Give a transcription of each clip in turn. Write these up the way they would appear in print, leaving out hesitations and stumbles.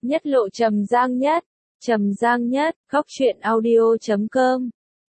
Nhất lộ Trầm Giang Nhất. Trầm Giang Nhất, góc truyện audio.com.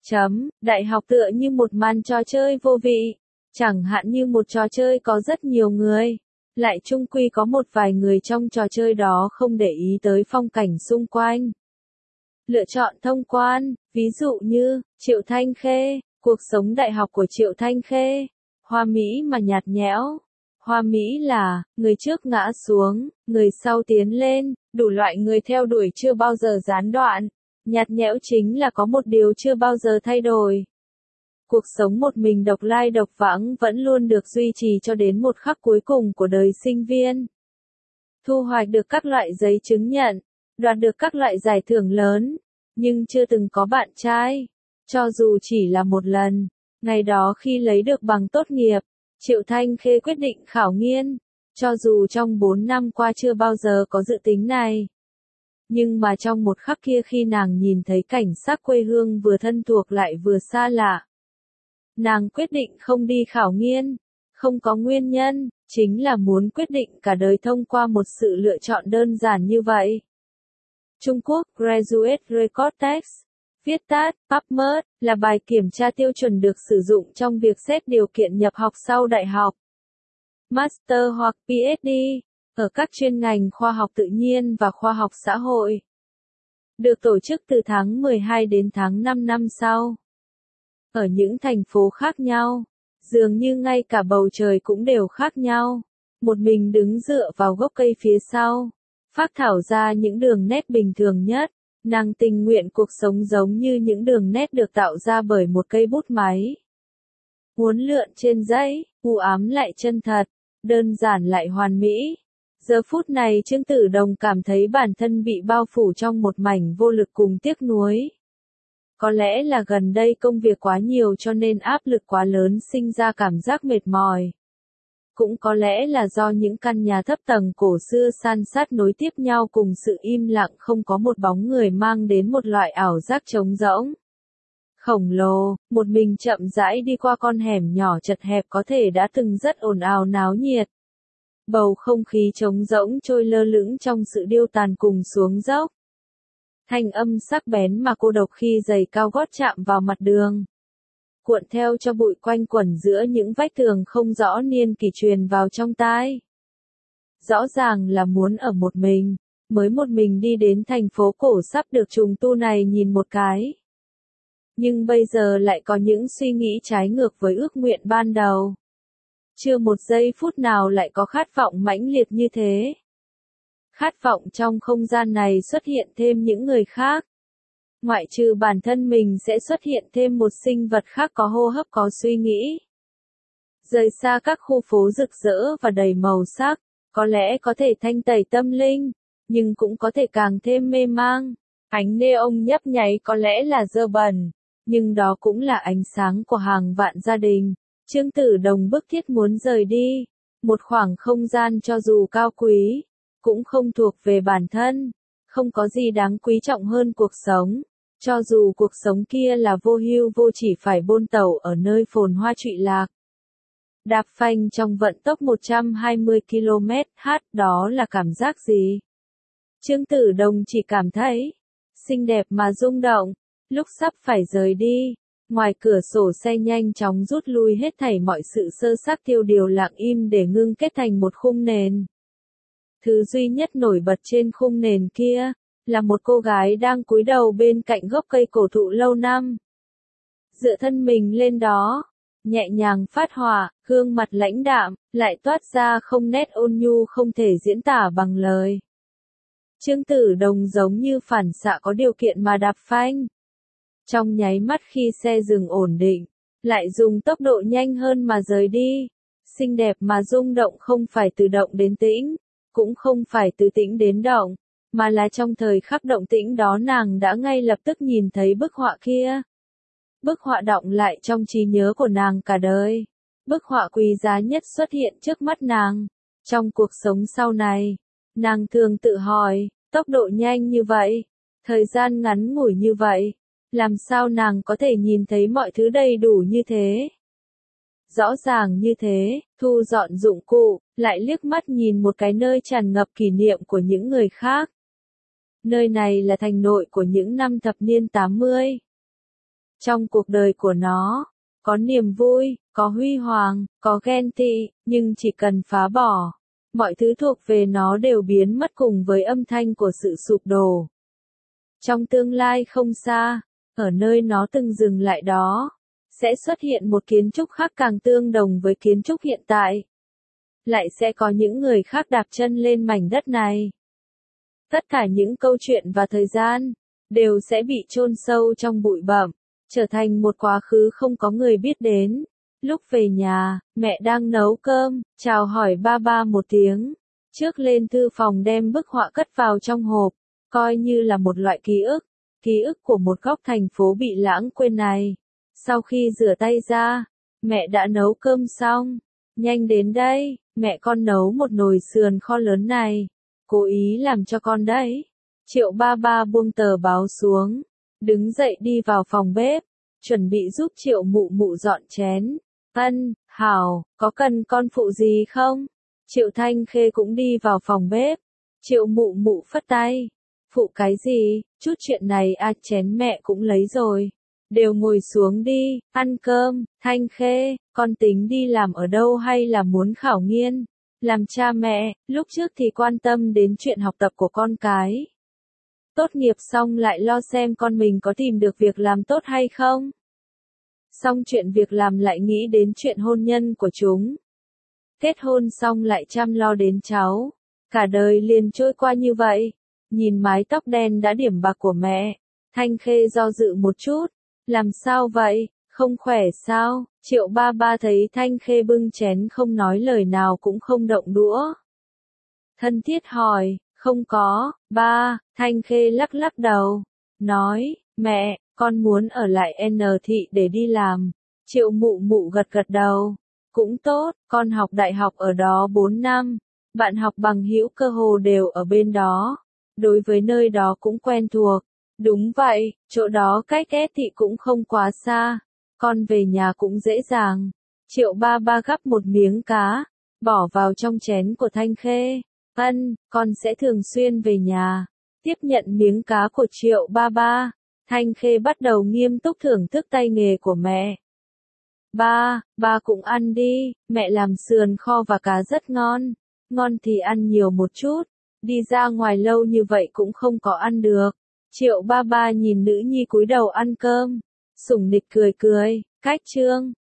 Đại học tựa như một màn trò chơi vô vị. Chẳng hạn như một trò chơi có rất nhiều người. Lại chung quy có một vài người trong trò chơi đó không để ý tới phong cảnh xung quanh. Lựa chọn thông quan, ví dụ như, Triệu Thanh Khê, cuộc sống đại học của Triệu Thanh Khê. Hoa mỹ mà nhạt nhẽo. Hoa mỹ là, người trước ngã xuống, người sau tiến lên, đủ loại người theo đuổi chưa bao giờ gián đoạn. Nhạt nhẽo chính là có một điều chưa bao giờ thay đổi. Cuộc sống một mình độc lai độc vãng vẫn luôn được duy trì cho đến một khắc cuối cùng của đời sinh viên. Thu hoạch được các loại giấy chứng nhận, đoạt được các loại giải thưởng lớn, nhưng chưa từng có bạn trai. Cho dù chỉ là một lần, ngày đó khi lấy được bằng tốt nghiệp, Triệu Thanh Khê quyết định khảo nghiên, cho dù trong 4 năm qua chưa bao giờ có dự tính này. Nhưng mà trong một khắc kia khi nàng nhìn thấy cảnh sắc quê hương vừa thân thuộc lại vừa xa lạ, nàng quyết định không đi khảo nghiên, không có nguyên nhân, chính là muốn quyết định cả đời thông qua một sự lựa chọn đơn giản như vậy. Trung Quốc Graduate Record Test, viết tắt, PubMed, là bài kiểm tra tiêu chuẩn được sử dụng trong việc xét điều kiện nhập học sau đại học, Master hoặc PhD, ở các chuyên ngành khoa học tự nhiên và khoa học xã hội. Được tổ chức từ tháng 12 đến tháng 5 năm sau. Ở những thành phố khác nhau, dường như ngay cả bầu trời cũng đều khác nhau. Một mình đứng dựa vào gốc cây phía sau, phác thảo ra những đường nét bình thường nhất. Nàng tình nguyện cuộc sống giống như những đường nét được tạo ra bởi một cây bút máy. Uốn lượn trên giấy, u ám lại chân thật, đơn giản lại hoàn mỹ. Giờ phút này Trương Tử Đồng cảm thấy bản thân bị bao phủ trong một mảnh vô lực cùng tiếc nuối. Có lẽ là gần đây công việc quá nhiều cho nên áp lực quá lớn sinh ra cảm giác mệt mỏi. Cũng có lẽ là do những căn nhà thấp tầng cổ xưa san sát nối tiếp nhau cùng sự im lặng không có một bóng người mang đến một loại ảo giác trống rỗng. Khổng lồ, một mình chậm rãi đi qua con hẻm nhỏ chật hẹp có thể đã từng rất ồn ào náo nhiệt. Bầu không khí trống rỗng trôi lơ lửng trong sự điêu tàn cùng xuống dốc. Thanh âm sắc bén mà cô độc khi giày cao gót chạm vào mặt đường. Cuộn theo cho bụi quanh quẩn giữa những vách tường không rõ niên kỷ truyền vào trong tai. Rõ ràng là muốn ở một mình, mới một mình đi đến thành phố cổ sắp được trùng tu này nhìn một cái. Nhưng bây giờ lại có những suy nghĩ trái ngược với ước nguyện ban đầu. Chưa một giây phút nào lại có khát vọng mãnh liệt như thế. Khát vọng trong không gian này xuất hiện thêm những người khác. Ngoại trừ bản thân mình sẽ xuất hiện thêm một sinh vật khác có hô hấp có suy nghĩ. Rời xa các khu phố rực rỡ và đầy màu sắc, có lẽ có thể thanh tẩy tâm linh, nhưng cũng có thể càng thêm mê mang. Ánh neon nhấp nháy có lẽ là dơ bẩn, nhưng đó cũng là ánh sáng của hàng vạn gia đình. Trương Tử Đồng bức thiết muốn rời đi, một khoảng không gian cho dù cao quý, cũng không thuộc về bản thân, không có gì đáng quý trọng hơn cuộc sống. Cho dù cuộc sống kia là vô hưu vô chỉ phải bôn tẩu ở nơi phồn hoa trụy lạc. Đạp phanh trong vận tốc 120 km/h, đó là cảm giác gì? Trương Tử Đồng chỉ cảm thấy xinh đẹp mà rung động. Lúc sắp phải rời đi, ngoài cửa sổ xe nhanh chóng rút lui hết thảy mọi sự sơ xác tiêu điều lặng im để ngưng kết thành một khung nền. Thứ duy nhất nổi bật trên khung nền kia là một cô gái đang cúi đầu bên cạnh gốc cây cổ thụ lâu năm. Dựa thân mình lên đó, nhẹ nhàng phát họa, gương mặt lãnh đạm, lại toát ra không nét ôn nhu không thể diễn tả bằng lời. Trương Tử Đồng giống như phản xạ có điều kiện mà đạp phanh. Trong nháy mắt khi xe dừng ổn định, lại dùng tốc độ nhanh hơn mà rời đi. Xinh đẹp mà rung động không phải từ động đến tĩnh, cũng không phải từ tĩnh đến động, mà là trong thời khắc động tĩnh đó nàng đã ngay lập tức nhìn thấy bức họa kia. Bức họa đọng lại trong trí nhớ của nàng cả đời. Bức họa quý giá nhất xuất hiện trước mắt nàng. Trong cuộc sống sau này, nàng thường tự hỏi, tốc độ nhanh như vậy, thời gian ngắn ngủi như vậy, làm sao nàng có thể nhìn thấy mọi thứ đầy đủ như thế? Rõ ràng như thế, thu dọn dụng cụ, lại liếc mắt nhìn một cái nơi tràn ngập kỷ niệm của những người khác. Nơi này là thành nội của những năm thập niên 80. Trong cuộc đời của nó, có niềm vui, có huy hoàng, có ghen tị, nhưng chỉ cần phá bỏ, mọi thứ thuộc về nó đều biến mất cùng với âm thanh của sự sụp đổ. Trong tương lai không xa, ở nơi nó từng dừng lại đó, sẽ xuất hiện một kiến trúc khác càng tương đồng với kiến trúc hiện tại. Lại sẽ có những người khác đạp chân lên mảnh đất này. Tất cả những câu chuyện và thời gian, đều sẽ bị chôn sâu trong bụi bặm, trở thành một quá khứ không có người biết đến. Lúc về nhà, mẹ đang nấu cơm, chào hỏi ba ba một tiếng. Trước lên thư phòng đem bức họa cất vào trong hộp, coi như là một loại ký ức của một góc thành phố bị lãng quên này. Sau khi rửa tay ra, mẹ đã nấu cơm xong. Nhanh đến đây, mẹ con nấu một nồi sườn kho lớn này. Cố ý làm cho con đấy. Triệu ba ba buông tờ báo xuống, đứng dậy đi vào phòng bếp, chuẩn bị giúp Triệu mụ mụ dọn chén. Hảo, có cần con phụ gì không? Triệu Thanh Khê cũng đi vào phòng bếp. Triệu mụ mụ phất tay. Phụ cái gì, chút chuyện này chén mẹ cũng lấy rồi. Đều ngồi xuống đi, ăn cơm. Thanh Khê, con tính đi làm ở đâu hay là muốn khảo nghiên? Làm cha mẹ, lúc trước thì quan tâm đến chuyện học tập của con cái. Tốt nghiệp xong lại lo xem con mình có tìm được việc làm tốt hay không. Xong chuyện việc làm lại nghĩ đến chuyện hôn nhân của chúng. Kết hôn xong lại chăm lo đến cháu. Cả đời liền trôi qua như vậy. Nhìn mái tóc đen đã điểm bạc của mẹ, Thanh Khê do dự một chút. Làm sao vậy, không khỏe sao? Triệu ba ba thấy Thanh Khê bưng chén không nói lời nào cũng không động đũa. Thân thiết hỏi, không có, ba. Thanh Khê lắc lắc đầu. Nói, mẹ, con muốn ở lại N thị để đi làm. Triệu mụ mụ gật gật đầu. Cũng tốt, con học đại học ở đó 4 năm. Bạn học bằng hữu cơ hồ đều ở bên đó. Đối với nơi đó cũng quen thuộc. Đúng vậy, chỗ đó cách S thị cũng không quá xa. Con về nhà cũng dễ dàng. Triệu ba ba gắp một miếng cá, bỏ vào trong chén của Thanh Khê. Con sẽ thường xuyên về nhà. Tiếp nhận miếng cá của Triệu ba ba, Thanh Khê bắt đầu nghiêm túc thưởng thức tay nghề của mẹ. Ba cũng ăn đi, mẹ làm sườn kho và cá rất ngon. Ngon thì ăn nhiều một chút, đi ra ngoài lâu như vậy cũng không có ăn được. Triệu ba ba nhìn nữ nhi cúi đầu ăn cơm, sủng nịch cười. Cách chương